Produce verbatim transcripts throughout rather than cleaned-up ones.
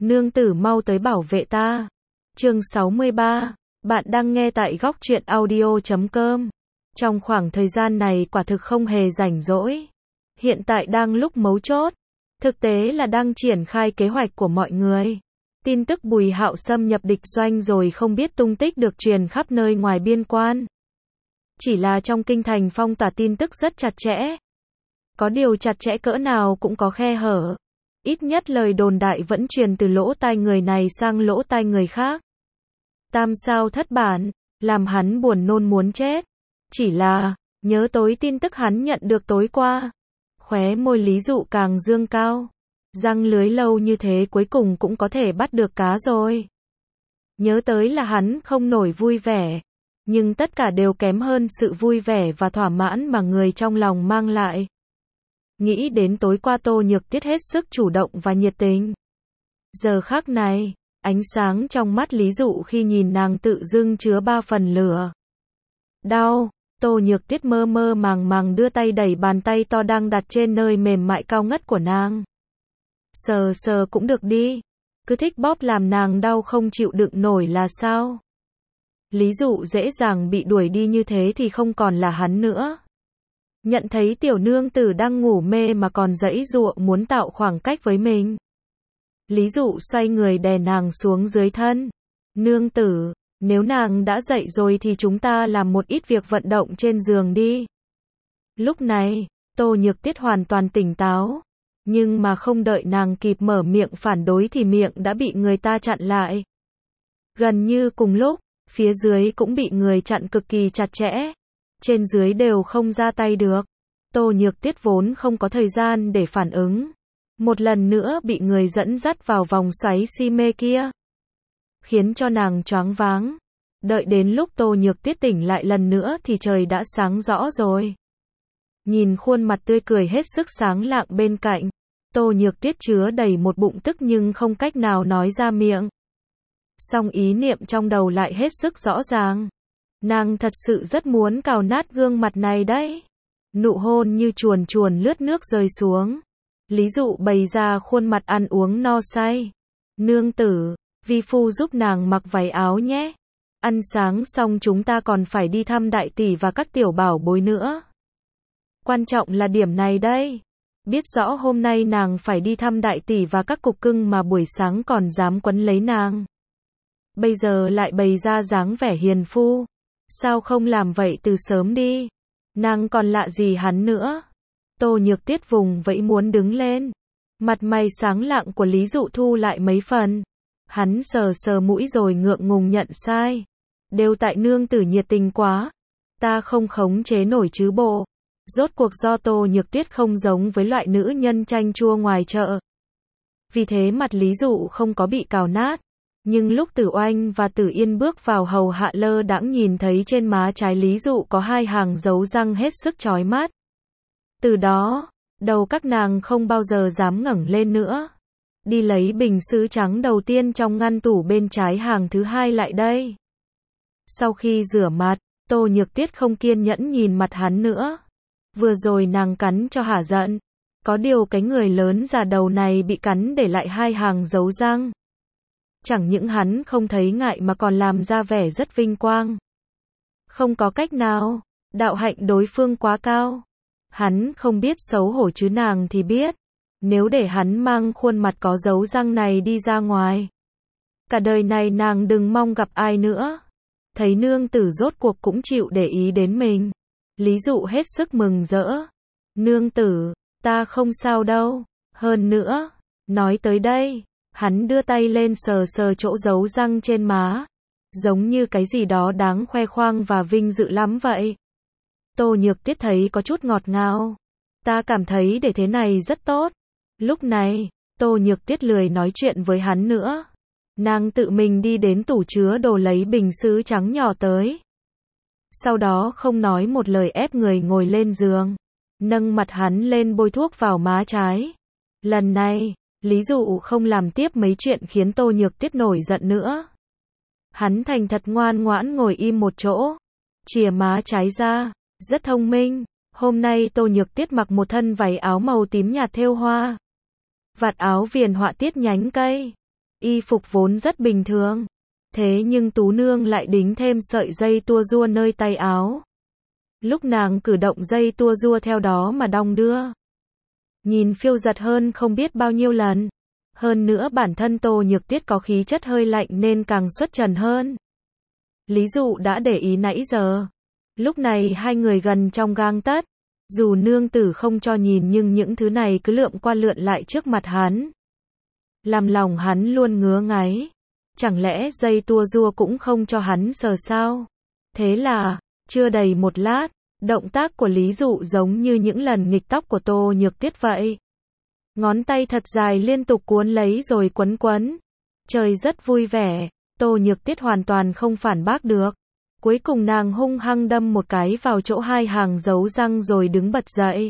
Nương tử mau tới bảo vệ ta. Chương sáu mươi ba. Bạn đang nghe tại góc truyện audio chấm com. Trong khoảng thời gian này quả thực không hề rảnh rỗi. Hiện tại đang lúc mấu chốt. Thực tế là đang triển khai kế hoạch của mọi người. Tin tức Bùi Hạo xâm nhập địch doanh rồi không biết tung tích được truyền khắp nơi ngoài biên quan. Chỉ là trong kinh thành phong tỏa tin tức rất chặt chẽ. Có điều chặt chẽ cỡ nào cũng có khe hở. Ít nhất lời đồn đại vẫn truyền từ lỗ tai người này sang lỗ tai người khác. Tam sao thất bản, làm hắn buồn nôn muốn chết. Chỉ là, nhớ tối tin tức hắn nhận được tối qua. Khóe môi Lý Dụ càng dương cao. Răng lưới lâu như thế cuối cùng cũng có thể bắt được cá rồi. Nhớ tới là hắn không nổi vui vẻ. Nhưng tất cả đều kém hơn sự vui vẻ và thỏa mãn mà người trong lòng mang lại. Nghĩ đến tối qua Tô Nhược Tiết hết sức chủ động và nhiệt tình. Giờ khắc này, ánh sáng trong mắt Lý Dụ khi nhìn nàng tự dưng chứa ba phần lửa. Đau, Tô Nhược Tiết mơ mơ màng màng đưa tay đẩy bàn tay to đang đặt trên nơi mềm mại cao ngất của nàng. Sờ sờ cũng được đi, cứ thích bóp làm nàng đau không chịu đựng nổi là sao? Lý Dụ dễ dàng bị đuổi đi như thế thì không còn là hắn nữa. Nhận thấy tiểu nương tử đang ngủ mê mà còn giãy giụa muốn tạo khoảng cách với mình. Lý Dụ xoay người đè nàng xuống dưới thân. Nương tử, nếu nàng đã dậy rồi thì chúng ta làm một ít việc vận động trên giường đi. Lúc này, Tô Nhược Tiết hoàn toàn tỉnh táo. Nhưng mà không đợi nàng kịp mở miệng phản đối thì miệng đã bị người ta chặn lại. Gần như cùng lúc, phía dưới cũng bị người chặn cực kỳ chặt chẽ. Trên dưới đều không ra tay được. Tô Nhược Tiết vốn không có thời gian để phản ứng. Một lần nữa bị người dẫn dắt vào vòng xoáy si mê kia. Khiến cho nàng choáng váng. Đợi đến lúc Tô Nhược Tiết tỉnh lại lần nữa thì trời đã sáng rõ rồi. Nhìn khuôn mặt tươi cười hết sức sáng lạng bên cạnh. Tô Nhược Tiết chứa đầy một bụng tức nhưng không cách nào nói ra miệng. Song ý niệm trong đầu lại hết sức rõ ràng. Nàng thật sự rất muốn cào nát gương mặt này đấy. Nụ hôn như chuồn chuồn lướt nước rơi xuống. Lý Dụ bày ra khuôn mặt ăn uống no say. Nương tử, vi phu giúp nàng mặc váy áo nhé. Ăn sáng xong chúng ta còn phải đi thăm đại tỷ và các tiểu bảo bối nữa. Quan trọng là điểm này đây. Biết rõ hôm nay nàng phải đi thăm đại tỷ và các cục cưng mà buổi sáng còn dám quấn lấy nàng. Bây giờ lại bày ra dáng vẻ hiền phu. Sao không làm vậy từ sớm đi? Nàng còn lạ gì hắn nữa? Tô Nhược Tiết vùng vẫy muốn đứng lên. Mặt mày sáng lạng của Lý Dụ thu lại mấy phần. Hắn sờ sờ mũi rồi ngượng ngùng nhận sai. Đều tại nương tử nhiệt tình quá. Ta không khống chế nổi chứ bộ. Rốt cuộc do Tô Nhược Tiết không giống với loại nữ nhân chanh chua ngoài chợ. Vì thế mặt Lý Dụ không có bị cào nát. Nhưng lúc Tử Oanh và Tử Yên bước vào hầu hạ lơ đãng nhìn thấy trên má trái Lý Dụ có hai hàng dấu răng hết sức chói mắt. Từ đó, đầu các nàng không bao giờ dám ngẩng lên nữa. Đi lấy bình sứ trắng đầu tiên trong ngăn tủ bên trái hàng thứ hai lại đây. Sau khi rửa mặt, Tô Nhược Tiết không kiên nhẫn nhìn mặt hắn nữa. Vừa rồi nàng cắn cho hả giận. Có điều cái người lớn già đầu này bị cắn để lại hai hàng dấu răng. Chẳng những hắn không thấy ngại mà còn làm ra vẻ rất vinh quang. Không có cách nào, đạo hạnh đối phương quá cao. Hắn không biết xấu hổ chứ nàng thì biết. Nếu để hắn mang khuôn mặt có dấu răng này đi ra ngoài. Cả đời này nàng đừng mong gặp ai nữa. Thấy nương tử rốt cuộc cũng chịu để ý đến mình. Lý Dụ hết sức mừng rỡ. Nương tử, ta không sao đâu. Hơn nữa, nói tới đây. Hắn đưa tay lên sờ sờ chỗ dấu răng trên má. Giống như cái gì đó đáng khoe khoang và vinh dự lắm vậy. Tô Nhược Tiết thấy có chút ngọt ngào. Ta cảm thấy để thế này rất tốt. Lúc này, Tô Nhược Tiết lười nói chuyện với hắn nữa. Nàng tự mình đi đến tủ chứa đồ lấy bình sứ trắng nhỏ tới. Sau đó không nói một lời ép người ngồi lên giường. Nâng mặt hắn lên bôi thuốc vào má trái. Lần này, Lý Dụ không làm tiếp mấy chuyện khiến Tô Nhược Tiết nổi giận nữa. Hắn thành thật ngoan ngoãn ngồi im một chỗ. Chìa má trái ra. Rất thông minh. Hôm nay Tô Nhược Tiết mặc một thân váy áo màu tím nhạt thêu hoa. Vạt áo viền họa tiết nhánh cây. Y phục vốn rất bình thường. Thế nhưng Tú Nương lại đính thêm sợi dây tua rua nơi tay áo. Lúc nàng cử động dây tua rua theo đó mà đong đưa. Nhìn phiêu giật hơn không biết bao nhiêu lần. Hơn nữa bản thân Tô Nhược Tiết có khí chất hơi lạnh nên càng xuất trần hơn. Lý Dụ đã để ý nãy giờ. Lúc này hai người gần trong gang tấc. Dù nương tử không cho nhìn nhưng những thứ này cứ lượm qua lượn lại trước mặt hắn. Làm lòng hắn luôn ngứa ngáy. Chẳng lẽ dây tua rua cũng không cho hắn sờ sao? Thế là, chưa đầy một lát, động tác của Lý Dụ giống như những lần nghịch tóc của Tô Nhược Tiết vậy. Ngón tay thật dài liên tục cuốn lấy rồi quấn quấn. Trời rất vui vẻ, Tô Nhược Tiết hoàn toàn không phản bác được. Cuối cùng nàng hung hăng đâm một cái vào chỗ hai hàng dấu răng rồi đứng bật dậy.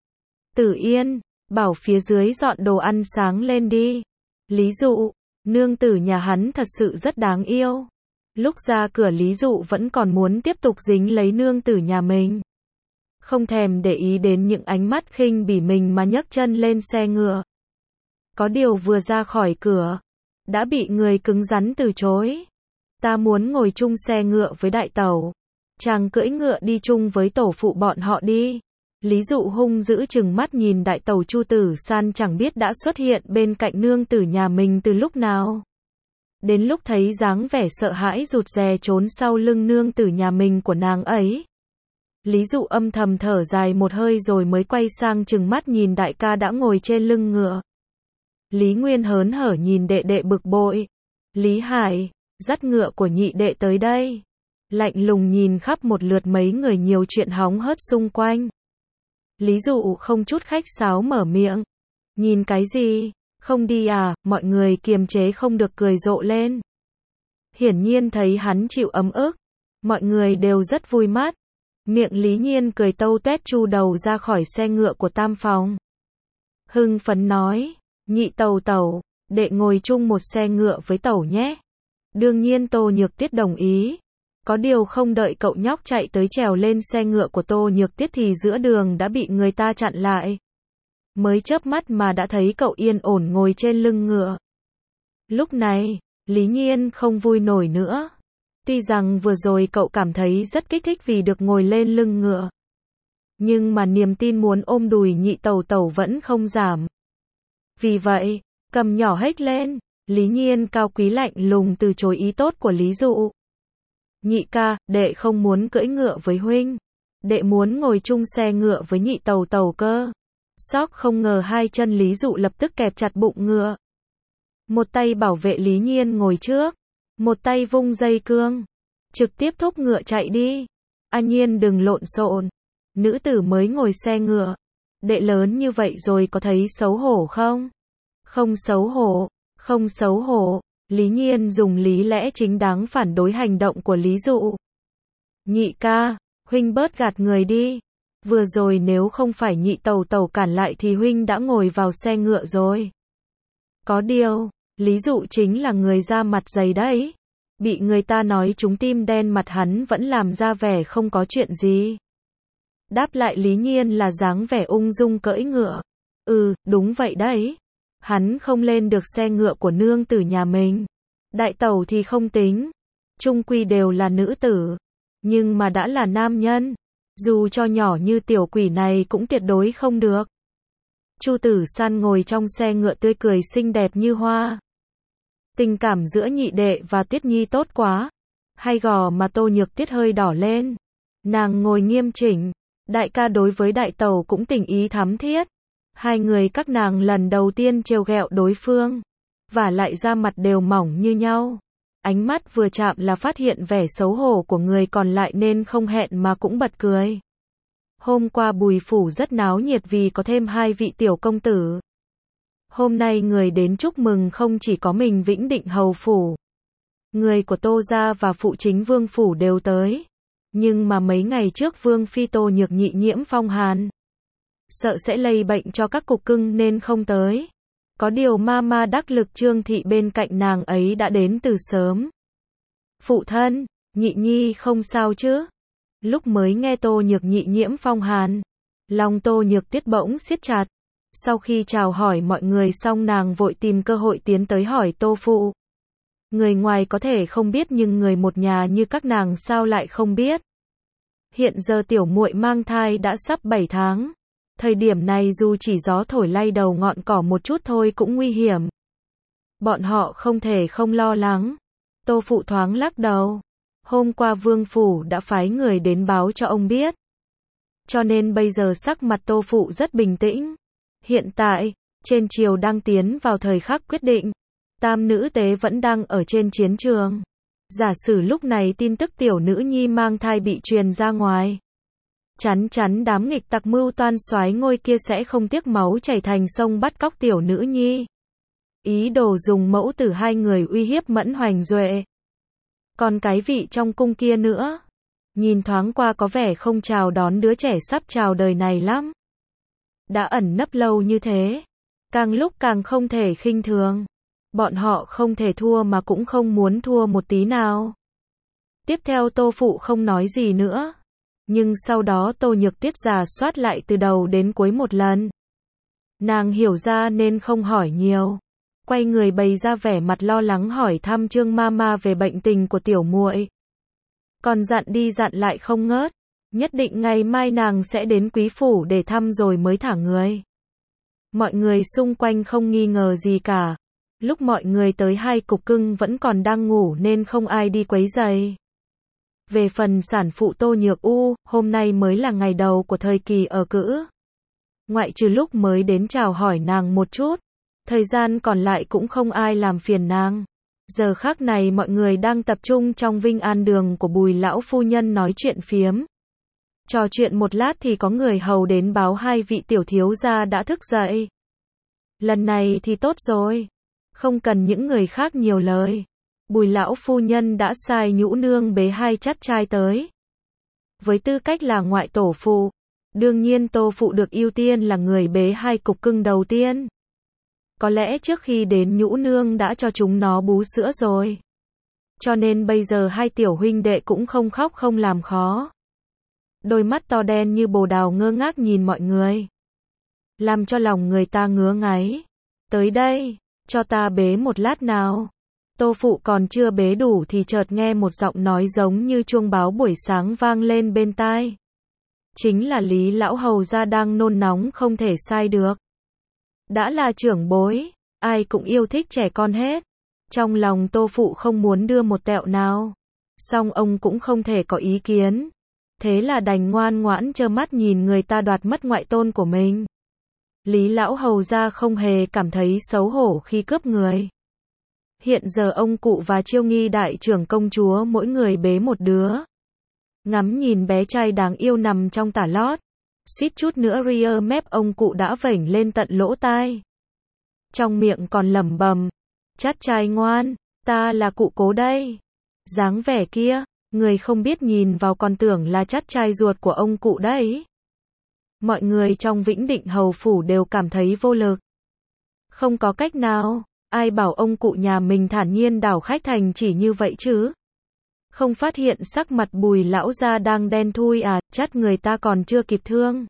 Tử Yên, bảo phía dưới dọn đồ ăn sáng lên đi. Lý Dụ, nương tử nhà hắn thật sự rất đáng yêu. Lúc ra cửa Lý Dụ vẫn còn muốn tiếp tục dính lấy nương tử nhà mình. Không thèm để ý đến những ánh mắt khinh bỉ mình mà nhấc chân lên xe ngựa. Có điều vừa ra khỏi cửa, đã bị người cứng rắn từ chối. Ta muốn ngồi chung xe ngựa với đại tẩu. Chàng cưỡi ngựa đi chung với tổ phụ bọn họ đi. Lý Dụ hung dữ chừng mắt nhìn đại tẩu Chu Tử San chẳng biết đã xuất hiện bên cạnh nương tử nhà mình từ lúc nào. Đến lúc thấy dáng vẻ sợ hãi rụt rè trốn sau lưng nương tử nhà mình của nàng ấy. Lý Dụ âm thầm thở dài một hơi rồi mới quay sang chừng mắt nhìn đại ca đã ngồi trên lưng ngựa. Lý Nguyên hớn hở nhìn đệ đệ bực bội. Lý Hải, dắt ngựa của nhị đệ tới đây. Lạnh lùng nhìn khắp một lượt mấy người nhiều chuyện hóng hớt xung quanh. Lý Dụ không chút khách sáo mở miệng. Nhìn cái gì? Không đi à? Mọi người kiềm chế không được cười rộ lên. Hiển nhiên thấy hắn chịu ấm ức. Mọi người đều rất vui mắt. Miệng Lý Nhiên cười tâu tuét chu đầu ra khỏi xe ngựa của tam phòng. Hưng phấn nói, nhị tẩu tẩu, đệ ngồi chung một xe ngựa với tẩu nhé. Đương nhiên Tô Nhược Tiết đồng ý. Có điều không đợi cậu nhóc chạy tới trèo lên xe ngựa của Tô Nhược Tiết thì giữa đường đã bị người ta chặn lại. Mới chớp mắt mà đã thấy cậu yên ổn ngồi trên lưng ngựa. Lúc này, Lý Nhiên không vui nổi nữa. Tuy rằng vừa rồi cậu cảm thấy rất kích thích vì được ngồi lên lưng ngựa. Nhưng mà niềm tin muốn ôm đùi nhị tẩu tẩu vẫn không giảm. Vì vậy, cầm nhỏ hếch lên, Lý Nhiên cao quý lạnh lùng từ chối ý tốt của Lý Dụ. Nhị ca, đệ không muốn cưỡi ngựa với huynh. Đệ muốn ngồi chung xe ngựa với nhị tẩu tẩu cơ. Sóc không ngờ hai chân Lý Dụ lập tức kẹp chặt bụng ngựa. Một tay bảo vệ Lý Nhiên ngồi trước. Một tay vung dây cương. Trực tiếp thúc ngựa chạy đi. A Nhiên đừng lộn xộn. Nữ tử mới ngồi xe ngựa. Đệ lớn như vậy rồi có thấy xấu hổ không? Không xấu hổ. Không xấu hổ. Lý Nhiên dùng lý lẽ chính đáng phản đối hành động của Lý Dụ. Nhị ca, huynh bớt gạt người đi. Vừa rồi nếu không phải nhị tẩu tẩu cản lại thì huynh đã ngồi vào xe ngựa rồi. Có điều, Lý Dụ chính là người da mặt dày đấy. Bị người ta nói trúng tim đen mặt hắn vẫn làm ra vẻ không có chuyện gì. Đáp lại Lý Nhiên là dáng vẻ ung dung cưỡi ngựa. Ừ, đúng vậy đấy. Hắn không lên được xe ngựa của nương tử nhà mình. Đại tẩu thì không tính. Chung quy đều là nữ tử. Nhưng mà đã là nam nhân. Dù cho nhỏ như tiểu quỷ này cũng tuyệt đối không được. Chu Tử San ngồi trong xe ngựa tươi cười xinh đẹp như hoa. Tình cảm giữa nhị đệ và Tiết Nhi tốt quá. Hai gò mà Tô Nhược Tiết hơi đỏ lên. Nàng ngồi nghiêm chỉnh. Đại ca đối với đại tẩu cũng tình ý thắm thiết. Hai người các nàng lần đầu tiên trêu ghẹo đối phương. Và lại da mặt đều mỏng như nhau. Ánh mắt vừa chạm là phát hiện vẻ xấu hổ của người còn lại nên không hẹn mà cũng bật cười. Hôm qua Bùi phủ rất náo nhiệt vì có thêm hai vị tiểu công tử. Hôm nay người đến chúc mừng không chỉ có mình Vĩnh Định hầu phủ. Người của Tô gia và phụ chính Vương phủ đều tới. Nhưng mà mấy ngày trước Vương phi Tô Nhược Nhị nhiễm phong hàn. Sợ sẽ lây bệnh cho các cục cưng nên không tới. Có điều ma ma đắc lực Trương thị bên cạnh nàng ấy đã đến từ sớm. Phụ thân, Nhị Nhi không sao chứ? Lúc mới nghe Tô Nhược Nhị nhiễm phong hàn, lòng Tô Nhược Tiết bỗng siết chặt. Sau khi chào hỏi mọi người xong nàng vội tìm cơ hội tiến tới hỏi Tô Phụ. Người ngoài có thể không biết nhưng người một nhà như các nàng sao lại không biết. Hiện giờ tiểu muội mang thai đã sắp bảy tháng. Thời điểm này dù chỉ gió thổi lay đầu ngọn cỏ một chút thôi cũng nguy hiểm. Bọn họ không thể không lo lắng. Tô Phụ thoáng lắc đầu. Hôm qua Vương Phủ đã phái người đến báo cho ông biết. Cho nên bây giờ sắc mặt Tô Phụ rất bình tĩnh. Hiện tại, trên triều đang tiến vào thời khắc quyết định. Tam nữ tế vẫn đang ở trên chiến trường. Giả sử lúc này tin tức tiểu nữ nhi mang thai bị truyền ra ngoài. Chắn chắn đám nghịch tặc mưu toan soái ngôi kia sẽ không tiếc máu chảy thành sông bắt cóc tiểu nữ nhi. Ý đồ dùng mẫu tử hai người uy hiếp Mẫn Hoành Duệ. Còn cái vị trong cung kia nữa. Nhìn thoáng qua có vẻ không chào đón đứa trẻ sắp chào đời này lắm. Đã ẩn nấp lâu như thế. Càng lúc càng không thể khinh thường. Bọn họ không thể thua mà cũng không muốn thua một tí nào. Tiếp theo Tô Phụ không nói gì nữa. Nhưng sau đó Tô Nhược Tiết rà soát lại từ đầu đến cuối một lần. Nàng hiểu ra nên không hỏi nhiều. Quay người bày ra vẻ mặt lo lắng hỏi thăm Trương Mama về bệnh tình của tiểu muội. Còn dặn đi dặn lại không ngớt. Nhất định ngày mai nàng sẽ đến quý phủ để thăm rồi mới thả người. Mọi người xung quanh không nghi ngờ gì cả. Lúc mọi người tới hai cục cưng vẫn còn đang ngủ nên không ai đi quấy rầy. Về phần sản phụ Tô Nhược U, hôm nay mới là ngày đầu của thời kỳ ở cữ. Ngoại trừ lúc mới đến chào hỏi nàng một chút, thời gian còn lại cũng không ai làm phiền nàng. Giờ khắc này mọi người đang tập trung trong Vinh An đường của Bùi lão phu nhân nói chuyện phiếm. Trò chuyện một lát thì có người hầu đến báo hai vị tiểu thiếu gia đã thức dậy. Lần này thì tốt rồi. Không cần những người khác nhiều lời. Bùi lão phu nhân đã sai Nhũ nương bế hai chắt trai tới. Với tư cách là ngoại tổ phụ, đương nhiên Tô Phụ được ưu tiên là người bế hai cục cưng đầu tiên. Có lẽ trước khi đến Nhũ nương đã cho chúng nó bú sữa rồi. Cho nên bây giờ hai tiểu huynh đệ cũng không khóc không làm khó. Đôi mắt to đen như bồ đào ngơ ngác nhìn mọi người. Làm cho lòng người ta ngứa ngáy. Tới đây, cho ta bế một lát nào. Tô Phụ còn chưa bế đủ thì chợt nghe một giọng nói giống như chuông báo buổi sáng vang lên bên tai. Chính là Lý lão hầu gia đang nôn nóng không thể sai được. Đã là trưởng bối, ai cũng yêu thích trẻ con hết. Trong lòng Tô Phụ không muốn đưa một tẹo nào. Song ông cũng không thể có ý kiến. Thế là đành ngoan ngoãn trơ mắt nhìn người ta đoạt mất ngoại tôn của mình. Lý lão hầu gia không hề cảm thấy xấu hổ khi cướp người. Hiện giờ ông cụ và Chiêu Nghi đại trưởng công chúa mỗi người bế một đứa. Ngắm nhìn bé trai đáng yêu nằm trong tả lót. Suýt chút nữa ria mép ông cụ đã vểnh lên tận lỗ tai. Trong miệng còn lẩm bẩm, chắt trai ngoan, ta là cụ Cố đây. Dáng vẻ kia, người không biết nhìn vào còn tưởng là chắt trai ruột của ông cụ đấy. Mọi người trong Vĩnh Định hầu phủ đều cảm thấy vô lực. Không có cách nào, ai bảo ông cụ nhà mình thản nhiên đảo khách thành chỉ như vậy chứ. Không phát hiện sắc mặt Bùi lão gia đang đen thui à, chắt người ta còn chưa kịp thương.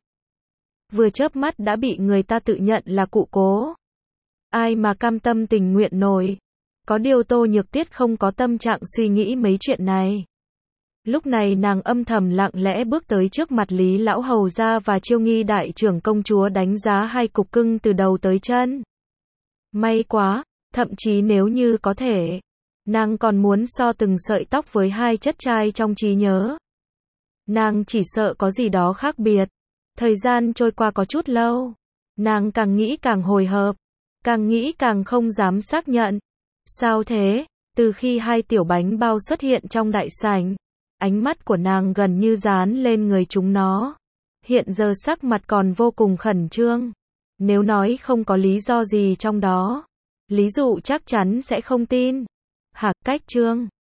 Vừa chớp mắt đã bị người ta tự nhận là cụ Cố. Ai mà cam tâm tình nguyện nổi. Có điều Tô Nhược Tiết không có tâm trạng suy nghĩ mấy chuyện này. Lúc này nàng âm thầm lặng lẽ bước tới trước mặt Lý lão hầu gia và Chiêu Nghi đại trưởng công chúa đánh giá hai cục cưng từ đầu tới chân. May quá, thậm chí nếu như có thể, nàng còn muốn so từng sợi tóc với hai chất trai trong trí nhớ. Nàng chỉ sợ có gì đó khác biệt. Thời gian trôi qua có chút lâu. Nàng càng nghĩ càng hồi hộp, càng nghĩ càng không dám xác nhận. Sao thế? Từ khi hai tiểu bánh bao xuất hiện trong đại sảnh, ánh mắt của nàng gần như dán lên người chúng nó. Hiện giờ sắc mặt còn vô cùng khẩn trương. Nếu nói không có lý do gì trong đó, Lý Dụ chắc chắn sẽ không tin. Hạc Cách Trương